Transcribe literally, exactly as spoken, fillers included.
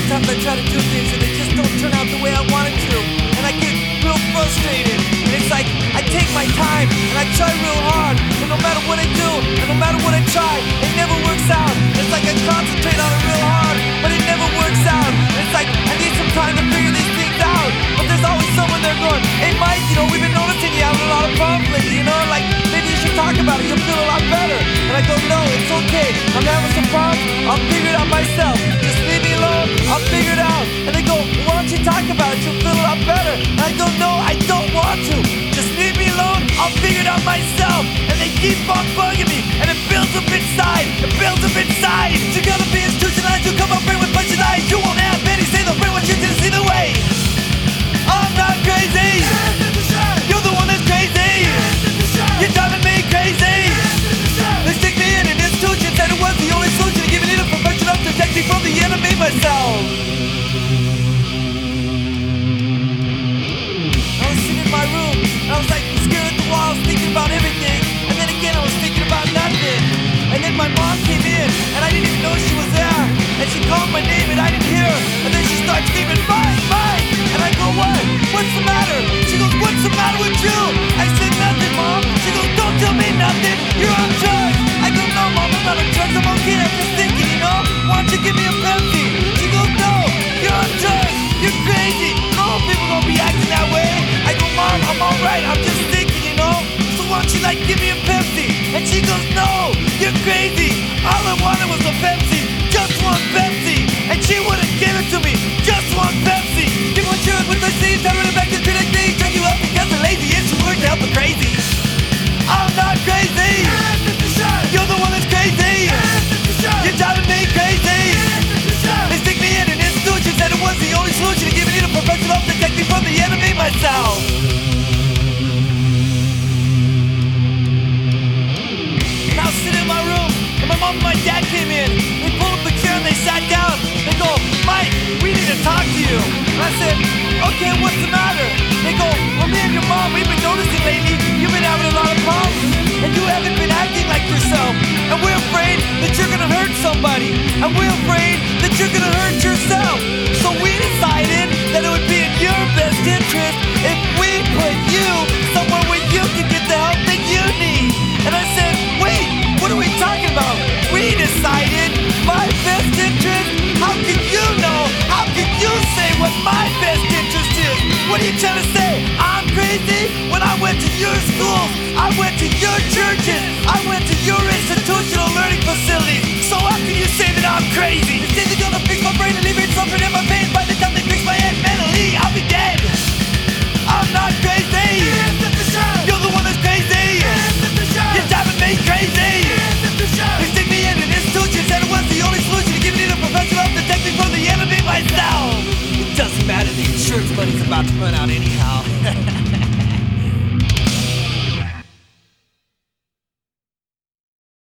sometimes I try to do things and they just don't turn out the way I want it to, and I get real frustrated. And it's like I take my time and I try real hard, and no matter what I do and no matter what I try, it never works out. It's like I concentrate on it real hard, but it never works out. It's like I need some time to figure these things out, but there's always someone there going, "Hey Mike, you know, we've been noticing you having a lot of problems lately, you know, like maybe you should talk about it, you'll feel a lot better." And I go, "No, it's okay, I'm having some problems, I'll figure it out myself, just leave me alone, I'll figure it out." And they go, "Why don't you talk about it, you'll feel a lot better." And I go, "No, I don't want to, just leave me alone, I'll figure it out myself." And they keep on bugging me, and it builds up inside, it builds up inside. You gotta be institutionalized, you come up bring with bunch of lies, you won't have any say, they'll bring what you didn't see the way. I'm not crazy, you're the one that's crazy, you're driving me crazy. They stick me in an institution, said it was the only solution to give me a professional to protect me from the enemy myself. I was sitting in my room, and I was like staring at the walls, thinking about everything, and then again I was thinking about nothing. And then my mom came in, and I didn't even know she was there, and she called my name and I didn't hear her, and then she starts screaming, "Mike, Mike!" And I go, "What? What's the matter?" She goes, "What's the matter with you?" I said, "Nothing, Mom." She goes, "Don't tell me nothing, you're on drugs." I go, "No, Mom, I'm not on drugs, I'm okay, I'm just thinking, you know, why don't you give me a Pepsi?" She goes, "No, you're on drugs, you're crazy, normal people don't be acting that way." I go, "Mom, I'm alright, I'm just thinking, you know, so why don't you like give me a Pepsi?" And she goes, "No, you're crazy, all I wanted was a Pepsi, just one Pepsi." And she wouldn't give it to me, just one Pepsi. Give one shirt with the seeds, turn it back to critic things, drink you up because the lazy is too weird to help the crazy. I'm not crazy, you're the one that's crazy, you're driving me crazy. They stick me in an institution, said it was the only solution to give me a professional to protect me from the enemy myself. And I was sitting in my room, and my mom and my dad came in. They pulled up a chair and they sat down. They go, "Mike, we need to talk to you." And I said, "Okay, what's the matter?" They go, "Well, me and your mom, we've been noticing lately you've been having a lot of problems, and you haven't been acting like yourself, and we're afraid that you're gonna hurt somebody, and we're afraid that you're gonna hurt yourself. So we decided that it would be in your best interest if we put you somewhere where you can get the help that you need." And I said, "Wait, what are we talking about? We decided my best interest? How can you know? How can you say what my best interest is? What are you trying to say? I'm crazy? When I went to your schools, I went to your churches, I went to your institutional learning facilities, so how can you say that I'm crazy? They say they're gonna fix my brain and leave it suffering in my pain. By the time they fix my head mentally, I'll be dead. I'm not crazy, you're the one that's crazy, you're driving me crazy. They stick me in an institution, said it was the only solution to give me the professional to protect me from the enemy myself. It doesn't matter, the insurance money's about to run out anyhow.